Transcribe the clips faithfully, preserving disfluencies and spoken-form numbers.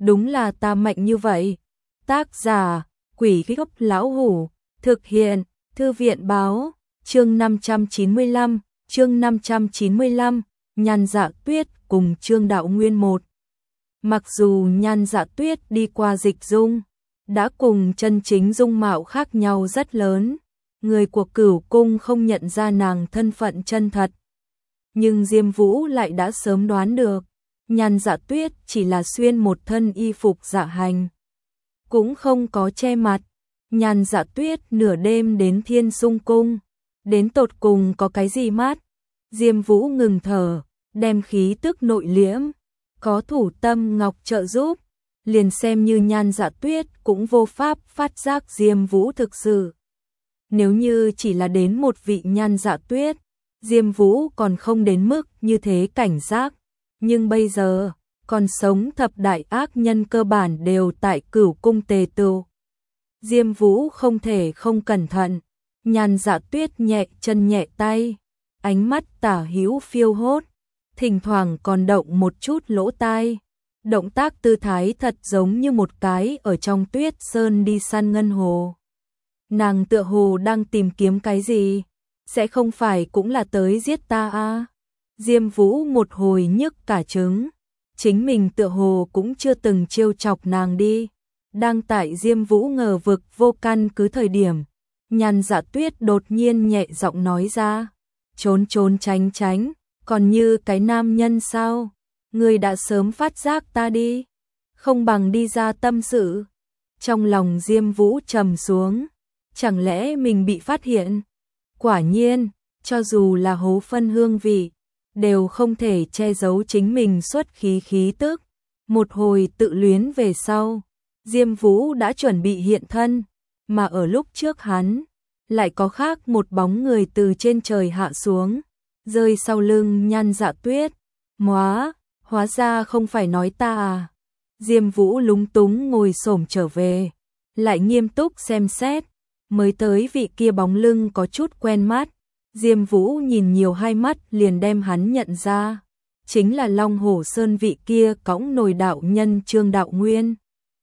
đúng là ta mạnh như vậy. Tác giả, Quỷ Gốc Lão Hủ, thực hiện, Thư viện Báo, chương năm trăm chín mươi lăm, chương năm trăm chín mươi lăm, Nhan Dạ Tuyết cùng Trương Đạo Nguyên một. Mặc dù Nhan Dạ Tuyết đi qua dịch dung, đã cùng chân chính dung mạo khác nhau rất lớn, người của Cửu Cung không nhận ra nàng thân phận chân thật. Nhưng Diêm Vũ lại đã sớm đoán được, Nhan Dạ Tuyết chỉ là xuyên một thân y phục dạ hành, cũng không có che mặt. Nhan Dạ Tuyết nửa đêm đến Thiên Sung Cung, đến tột cùng có cái gì mát? Diêm Vũ ngừng thở, đem khí tức nội liễm, có Thủ Tâm Ngọc trợ giúp, liền xem như Nhan Dạ Tuyết cũng vô pháp phát giác Diêm Vũ thực sự. Nếu như chỉ là đến một vị Nhan Dạ Tuyết, Diêm Vũ còn không đến mức như thế cảnh giác, nhưng bây giờ, còn sống thập đại ác nhân cơ bản đều tại Cửu Cung tề tựu. Diêm Vũ không thể không cẩn thận, Nhan Dạ Tuyết nhẹ chân nhẹ tay, ánh mắt tả hữu phiêu hốt, thỉnh thoảng còn động một chút lỗ tai. Động tác tư thái thật giống như một cái ở trong tuyết sơn đi săn ngân hồ. Nàng tựa hồ đang tìm kiếm cái gì, sẽ không phải cũng là tới giết ta à? Diêm Vũ một hồi nhức cả trứng, chính mình tựa hồ cũng chưa từng trêu chọc nàng đi. Đang tại Diêm Vũ ngờ vực vô căn cứ thời điểm, Nhan Dạ Tuyết đột nhiên nhẹ giọng nói ra, trốn trốn tránh tránh, còn như cái nam nhân sao? Ngươi đã sớm phát giác ta đi, không bằng đi ra tâm sự. Trong lòng Diêm Vũ trầm xuống, chẳng lẽ mình bị phát hiện? Quả nhiên, cho dù là hố phân hương vị, đều không thể che giấu chính mình xuất khí khí tức. Một hồi tự luyến về sau, Diêm Vũ đã chuẩn bị hiện thân, mà ở lúc trước hắn, lại có khác một bóng người từ trên trời hạ xuống, rơi sau lưng Nhan Dạ Tuyết. Móa, hóa ra không phải nói ta à? Diêm Vũ lúng túng ngồi xổm trở về, lại nghiêm túc xem xét, mới tới vị kia bóng lưng có chút quen mắt. Diêm Vũ nhìn nhiều hai mắt liền đem hắn nhận ra, chính là Long Hổ Sơn vị kia cõng nồi đạo nhân Trương Đạo Nguyên.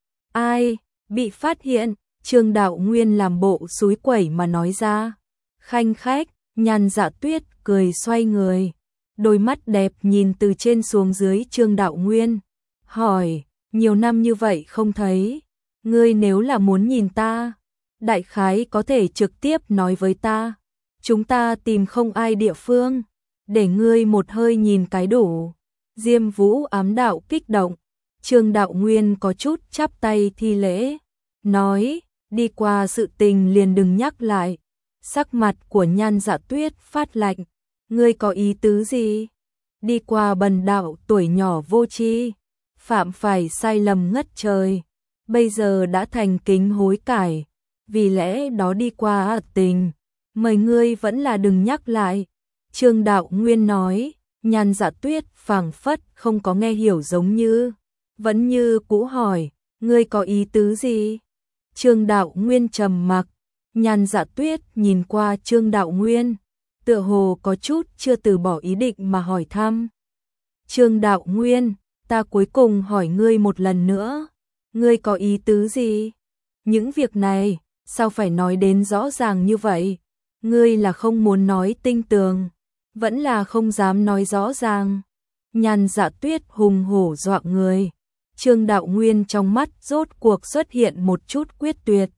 Ai, bị phát hiện? Trương Đạo Nguyên làm bộ xúi quẩy mà nói ra. Khanh khách, Nhan Dạ Tuyết cười xoay người, đôi mắt đẹp nhìn từ trên xuống dưới Trương Đạo Nguyên, hỏi, nhiều năm như vậy không thấy, ngươi nếu là muốn nhìn ta, đại khái có thể trực tiếp nói với ta, chúng ta tìm không ai địa phương, để ngươi một hơi nhìn cái đủ. Diêm Vũ ám đạo kích động, Trương Đạo Nguyên có chút chắp tay thi lễ, nói, đi qua sự tình liền đừng nhắc lại. Sắc mặt của Nhan Dạ Tuyết phát lạnh, ngươi có ý tứ gì? Đi qua bần đạo tuổi nhỏ vô tri, phạm phải sai lầm ngất trời, bây giờ đã thành kính hối cải, vì lẽ đó đi qua ác tình, mời ngươi vẫn là đừng nhắc lại. Trương Đạo Nguyên nói. Nhan Dạ Tuyết phảng phất không có nghe hiểu giống như, vẫn như cũ hỏi, ngươi có ý tứ gì? Trương Đạo Nguyên trầm mặc. Nhan Dạ Tuyết nhìn qua Trương Đạo Nguyên, tựa hồ có chút chưa từ bỏ ý định mà hỏi thăm. Trương Đạo Nguyên, ta cuối cùng hỏi ngươi một lần nữa, ngươi có ý tứ gì? Những việc này, sao phải nói đến rõ ràng như vậy? Ngươi là không muốn nói tinh tường, vẫn là không dám nói rõ ràng? Nhan Dạ Tuyết hùng hổ dọa người, Trương Đạo Nguyên trong mắt rốt cuộc xuất hiện một chút quyết tuyệt.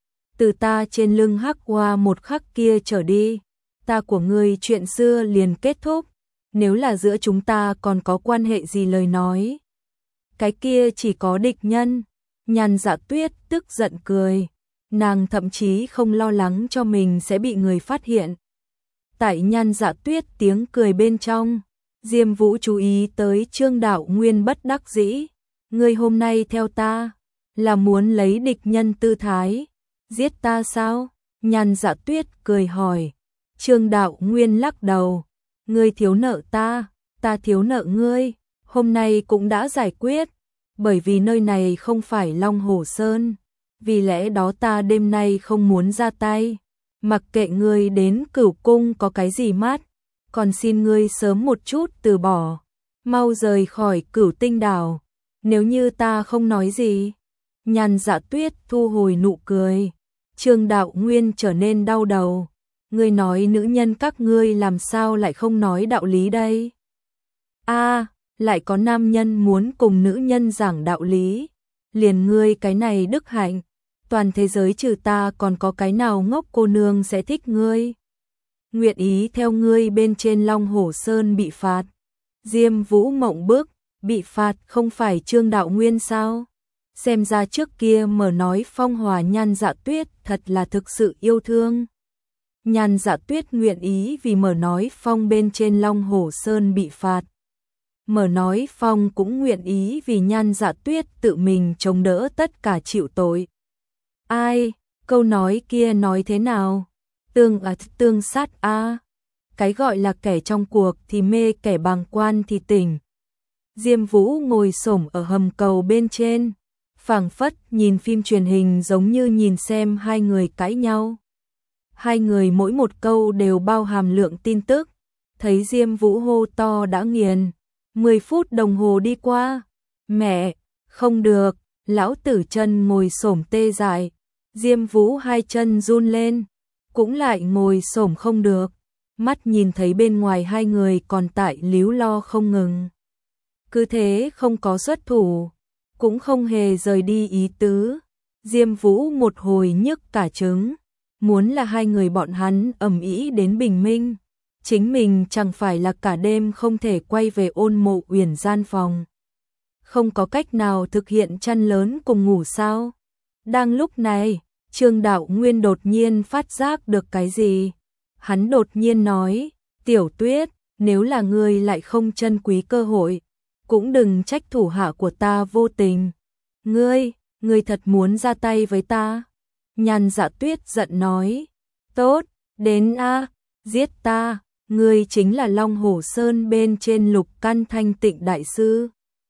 Từ ta trên lưng hắc hoa một khắc kia trở đi, ta của ngươi chuyện xưa liền kết thúc, nếu là giữa chúng ta còn có quan hệ gì lời nói, cái kia chỉ có địch nhân. Nhan Dạ Tuyết tức giận cười, nàng thậm chí không lo lắng cho mình sẽ bị người phát hiện. Tại Nhan Dạ Tuyết tiếng cười bên trong, Diêm Vũ chú ý tới Trương Đạo Nguyên bất đắc dĩ, ngươi hôm nay theo ta, là muốn lấy địch nhân tư thái, giết ta sao? Nhan Dạ Tuyết cười hỏi. Trương Đạo Nguyên lắc đầu, ngươi thiếu nợ ta, ta thiếu nợ ngươi, hôm nay cũng đã giải quyết, bởi vì nơi này không phải Long Hổ Sơn, vì lẽ đó ta đêm nay không muốn ra tay, mặc kệ ngươi đến Cửu Cung có cái gì mát, còn xin ngươi sớm một chút từ bỏ, mau rời khỏi Cửu Tinh Đảo. Nếu như ta không nói gì. Nhan Dạ Tuyết thu hồi nụ cười. Trương Đạo Nguyên trở nên đau đầu. Ngươi nói nữ nhân các ngươi làm sao lại không nói đạo lý đây? A, lại có nam nhân muốn cùng nữ nhân giảng đạo lý. Liền ngươi cái này đức hạnh, toàn thế giới trừ ta còn có cái nào ngốc cô nương sẽ thích ngươi. Nguyện ý theo ngươi bên trên Long Hổ Sơn bị phạt. Diêm Vũ mộng bức, bị phạt không phải Trương Đạo Nguyên sao? Xem ra trước kia mở nói phong hòa Nhan Dạ Tuyết thật là thực sự yêu thương. Nhan Dạ Tuyết nguyện ý vì mở nói phong bên trên Long Hổ Sơn bị phạt. Mở nói phong cũng nguyện ý vì Nhan Dạ Tuyết tự mình chống đỡ tất cả chịu tội. Ai, câu nói kia nói thế nào? Tương à tương sát a. À. Cái gọi là kẻ trong cuộc thì mê, kẻ bàng quan thì tỉnh. Diêm Vũ ngồi xổm ở hầm cầu bên trên, phảng phất nhìn phim truyền hình giống như nhìn xem hai người cãi nhau. Hai người mỗi một câu đều bao hàm lượng tin tức, thấy Diêm Vũ hô to đã nghiền. Mười phút đồng hồ đi qua. Mẹ, không được, lão tử chân ngồi xổm tê dại. Diêm Vũ hai chân run lên, cũng lại ngồi xổm không được. Mắt nhìn thấy bên ngoài hai người còn tại líu lo không ngừng. Cứ thế không có xuất thủ, cũng không hề rời đi ý tứ. Diêm Vũ một hồi nhức cả trứng, muốn là hai người bọn hắn ầm ĩ đến bình minh. Chính mình chẳng phải là cả đêm không thể quay về Ôn Mộ Uyển gian phòng. Không có cách nào thực hiện chăn lớn cùng ngủ sao? Đang lúc này, Trương Đạo Nguyên đột nhiên phát giác được cái gì? Hắn đột nhiên nói, Tiểu Tuyết, nếu là ngươi lại không trân quý cơ hội, cũng đừng trách thủ hạ của ta vô tình. Ngươi, ngươi thật muốn ra tay với ta? Nhan Dạ Tuyết giận nói, tốt, đến a, giết ta. Ngươi chính là Long Hổ Sơn bên trên Lục Căn Thanh Tịnh đại sư.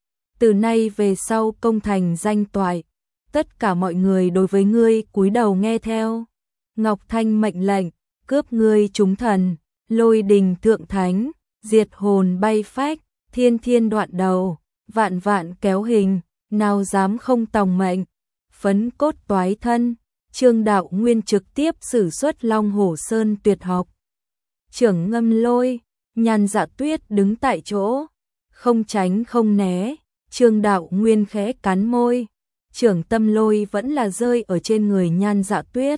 Từ nay về sau công thành danh toại, tất cả mọi người đối với ngươi cúi đầu nghe theo. Ngọc Thanh mệnh lệnh, cướp ngươi chúng thần, lôi đình thượng thánh, diệt hồn bay phách, thiên thiên đoạn đầu, vạn vạn kéo hình, nào dám không tòng mệnh, phấn cốt toái thân. Trương Đạo Nguyên trực tiếp sử xuất Long Hổ Sơn tuyệt học. Trưởng ngâm lôi, Nhan Dạ Tuyết đứng tại chỗ, không tránh không né. Trương Đạo Nguyên khẽ cắn môi, trưởng tâm lôi vẫn là rơi ở trên người Nhan Dạ Tuyết.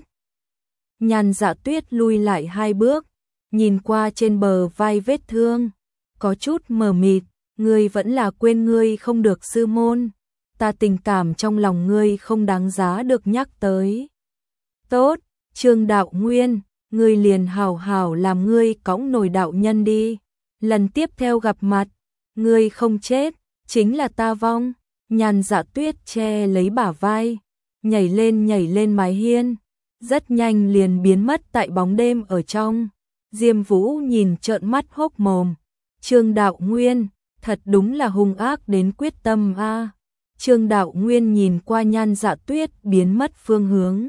Nhan Dạ Tuyết lui lại hai bước, nhìn qua trên bờ vai vết thương, có chút mờ mịt. Ngươi vẫn là quên ngươi không được sư môn, ta tình cảm trong lòng ngươi không đáng giá được nhắc tới. Tốt, Trương Đạo Nguyên, ngươi liền hảo hảo làm ngươi cõng nổi đạo nhân đi. Lần tiếp theo gặp mặt, ngươi không chết, chính là ta vong. Nhan Dạ Tuyết che lấy bả vai, nhảy lên nhảy lên mái hiên, rất nhanh liền biến mất tại bóng đêm ở trong. Diêm Vũ nhìn trợn mắt hốc mồm. Trương Đạo Nguyên, thật đúng là hung ác đến quyết tâm a. À. Trương Đạo Nguyên nhìn qua Nhan Dạ Tuyết biến mất phương hướng,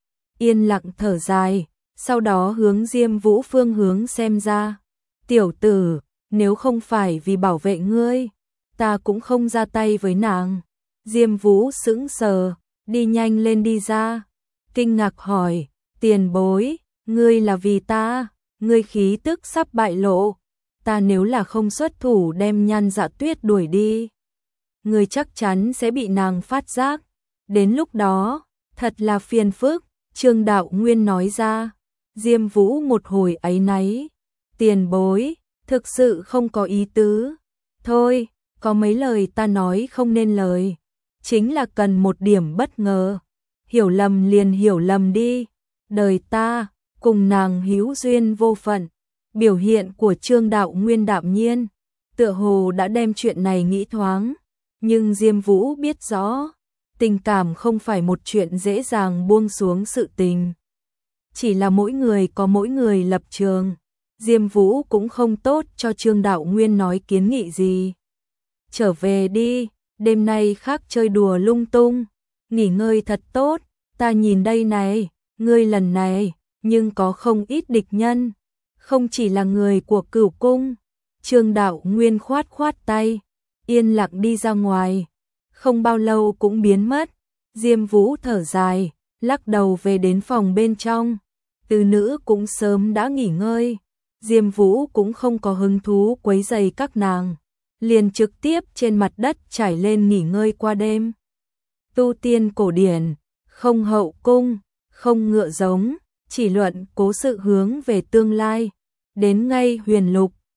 yên lặng thở dài, sau đó hướng Diêm Vũ phương hướng xem ra. Tiểu tử, nếu không phải vì bảo vệ ngươi, ta cũng không ra tay với nàng. Diêm Vũ sững sờ, đi nhanh lên đi ra, kinh ngạc hỏi, tiền bối, ngươi là vì ta, ngươi khí tức sắp bại lộ, ta nếu là không xuất thủ đem Nhan Dạ Tuyết đuổi đi, ngươi chắc chắn sẽ bị nàng phát giác, đến lúc đó, thật là phiền phức. Trương Đạo Nguyên nói ra. Diêm Vũ một hồi áy náy, tiền bối, thực sự không có ý tứ. Thôi, có mấy lời ta nói không nên lời, chính là cần một điểm bất ngờ. Hiểu lầm liền hiểu lầm đi, đời ta, cùng nàng hữu duyên vô phận. Biểu hiện của Trương Đạo Nguyên đạm nhiên, tựa hồ đã đem chuyện này nghĩ thoáng. Nhưng Diêm Vũ biết rõ, tình cảm không phải một chuyện dễ dàng buông xuống sự tình. Chỉ là mỗi người có mỗi người lập trường. Diêm Vũ cũng không tốt cho Trương Đạo Nguyên nói kiến nghị gì. Trở về đi, đêm nay khác chơi đùa lung tung, nghỉ ngơi thật tốt, ta nhìn đây này, ngươi lần này, nhưng có không ít địch nhân, không chỉ là người của Cửu Cung. Trương Đạo Nguyên khoát khoát tay, yên lặng đi ra ngoài. không bao lâu cũng biến mất. Diêm Vũ thở dài, lắc đầu về đến phòng bên trong. Từ nữ cũng sớm đã nghỉ ngơi. Diêm Vũ cũng không có hứng thú quấy rầy các nàng, liền trực tiếp trên mặt đất trải lên nghỉ ngơi qua đêm. Tu tiên cổ điển, không hậu cung, không ngựa giống, chỉ luận cố sự hướng về tương lai. Đến ngay huyền lục,